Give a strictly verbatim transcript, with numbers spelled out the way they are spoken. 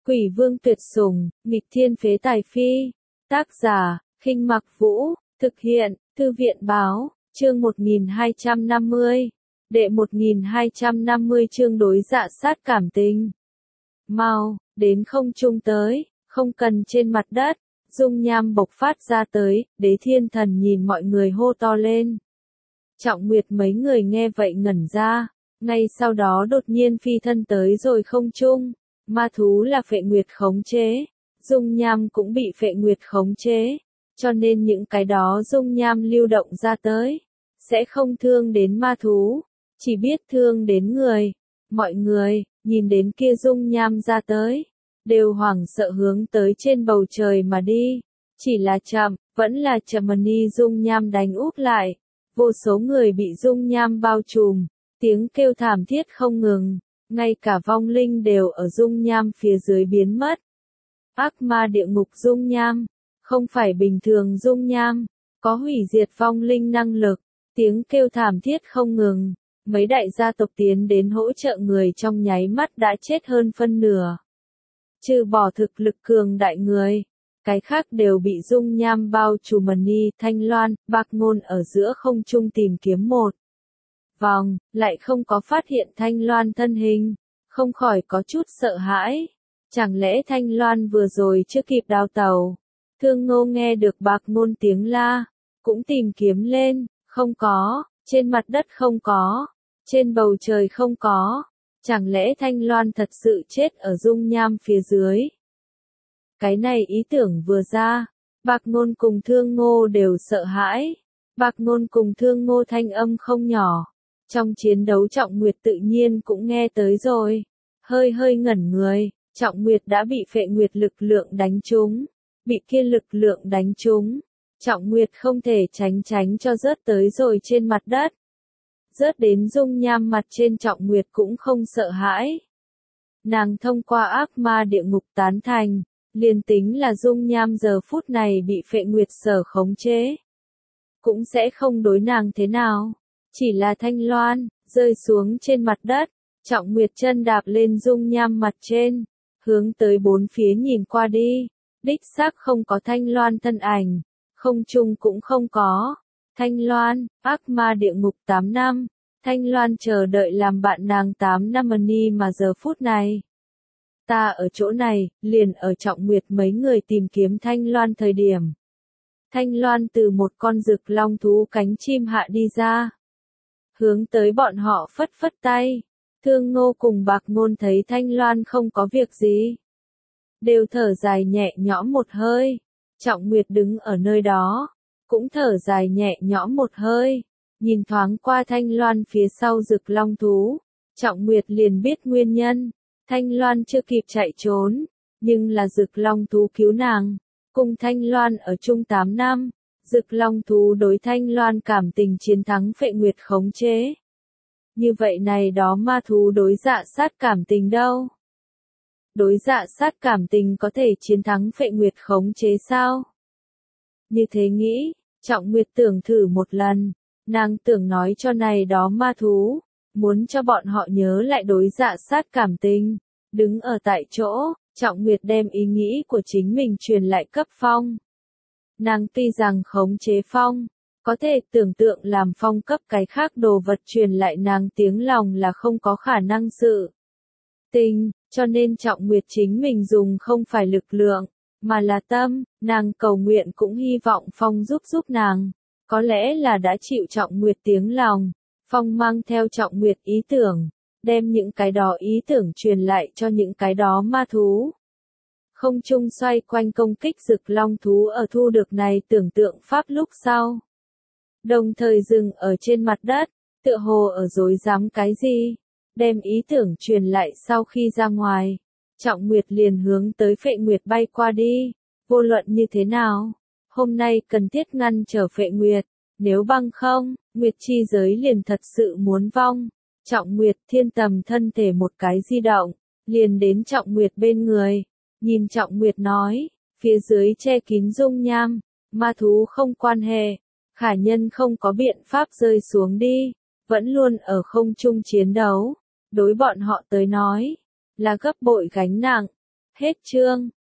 Quỷ vương tuyệt sủng, nghịch thiên phế tài phi. Tác giả, Khinh Mặc Vũ, thực hiện, Thư viện báo, chương một nghìn hai trăm năm mươi. Đệ một nghìn hai trăm năm mươi chương đối dạ sát cảm tình. Mau, đến không trung tới, không cần trên mặt đất. Dung nham bộc phát ra tới, Đế Thiên Thần nhìn mọi người hô to lên. Trọng Nguyệt mấy người nghe vậy ngẩn ra, ngay sau đó đột nhiên phi thân tới rồi không trung. Ma thú là Phệ Nguyệt khống chế, dung nham cũng bị Phệ Nguyệt khống chế, cho nên những cái đó dung nham lưu động ra tới, sẽ không thương đến ma thú, chỉ biết thương đến người. Mọi người, nhìn đến kia dung nham ra tới, đều hoảng sợ hướng tới trên bầu trời mà đi, chỉ là chậm, vẫn là chậm mà ni dung nham đánh úp lại, vô số người bị dung nham bao trùm, tiếng kêu thảm thiết không ngừng. Ngay cả vong linh đều ở dung nham phía dưới biến mất. Ác ma địa ngục dung nham, không phải bình thường dung nham, có hủy diệt vong linh năng lực, tiếng kêu thảm thiết không ngừng. Mấy đại gia tộc tiến đến hỗ trợ người trong nháy mắt đã chết hơn phân nửa. Trừ bỏ thực lực cường đại người, cái khác đều bị dung nham bao trùm. Ni, Thanh Loan, Bạc Ngôn ở giữa không trung tìm kiếm một vòng, lại không có phát hiện Thanh Loan thân hình, không khỏi có chút sợ hãi. Chẳng lẽ Thanh Loan vừa rồi chưa kịp đào tàu? Thương Ngô nghe được Bạc Ngôn tiếng la, cũng tìm kiếm lên, không có, trên mặt đất không có, trên bầu trời không có. Chẳng lẽ Thanh Loan thật sự chết ở dung nham phía dưới? Cái này ý tưởng vừa ra, Bạc Ngôn cùng Thương Ngô đều sợ hãi. Bạc Ngôn cùng Thương Ngô thanh âm không nhỏ. Trong chiến đấu Trọng Nguyệt tự nhiên cũng nghe tới rồi, hơi hơi ngẩn người, Trọng Nguyệt đã bị Phệ Nguyệt lực lượng đánh trúng, bị kia lực lượng đánh trúng, Trọng Nguyệt không thể tránh tránh cho rớt tới rồi trên mặt đất. Rớt đến dung nham mặt trên Trọng Nguyệt cũng không sợ hãi. Nàng thông qua ác ma địa ngục tán thành, liền tính là dung nham giờ phút này bị Phệ Nguyệt sở khống chế, cũng sẽ không đối nàng thế nào. Chỉ là Thanh Loan, rơi xuống trên mặt đất, Trọng Nguyệt chân đạp lên dung nham mặt trên, hướng tới bốn phía nhìn qua đi, đích xác không có Thanh Loan thân ảnh, không trung cũng không có. Thanh Loan, ác ma địa ngục tám năm, Thanh Loan chờ đợi làm bạn nàng tám năm ni mà giờ phút này. Ta ở chỗ này, liền ở Trọng Nguyệt mấy người tìm kiếm Thanh Loan thời điểm. Thanh Loan từ một con rực long thú cánh chim hạ đi ra. Hướng tới bọn họ phất phất tay. Thương Ngô cùng Bạc Ngôn thấy Thanh Loan không có việc gì, đều thở dài nhẹ nhõm một hơi. Trọng Nguyệt đứng ở nơi đó, cũng thở dài nhẹ nhõm một hơi, nhìn thoáng qua Thanh Loan phía sau rực long thú. Trọng Nguyệt liền biết nguyên nhân, Thanh Loan chưa kịp chạy trốn, nhưng là rực long thú cứu nàng, cùng Thanh Loan ở chung tám năm. Rực long thú đối Thanh Loan cảm tình chiến thắng Phệ Nguyệt khống chế. Như vậy này đó ma thú đối dạ sát cảm tình đâu? Đối dạ sát cảm tình có thể chiến thắng Phệ Nguyệt khống chế sao? Như thế nghĩ, Trọng Nguyệt tưởng thử một lần, nàng tưởng nói cho này đó ma thú, muốn cho bọn họ nhớ lại đối dạ sát cảm tình. Đứng ở tại chỗ, Trọng Nguyệt đem ý nghĩ của chính mình truyền lại cấp Phong. Nàng tuy rằng khống chế Phong, có thể tưởng tượng làm Phong cấp cái khác đồ vật truyền lại nàng tiếng lòng là không có khả năng sự tình, cho nên Trọng Nguyệt chính mình dùng không phải lực lượng, mà là tâm. Nàng cầu nguyện cũng hy vọng Phong giúp giúp nàng, có lẽ là đã chịu Trọng Nguyệt tiếng lòng. Phong mang theo Trọng Nguyệt ý tưởng, đem những cái đó ý tưởng truyền lại cho những cái đó ma thú. Không trung xoay quanh công kích rực long thú ở thu được này tưởng tượng pháp lúc sau. Đồng thời dừng ở trên mặt đất, tựa hồ ở dối dám cái gì, đem ý tưởng truyền lại sau khi ra ngoài. Trọng Nguyệt liền hướng tới Phệ Nguyệt bay qua đi, vô luận như thế nào, hôm nay cần thiết ngăn trở Phệ Nguyệt, nếu bằng không, Nguyệt chi giới liền thật sự muốn vong. Trọng Nguyệt thiên tầm thân thể một cái di động, liền đến Trọng Nguyệt bên người. Nhìn Trọng Nguyệt nói, phía dưới che kín dung nham, ma thú không quan hệ, khả nhân không có biện pháp rơi xuống đi, vẫn luôn ở không trung chiến đấu, đối bọn họ tới nói, là gấp bội gánh nặng. Hết chương.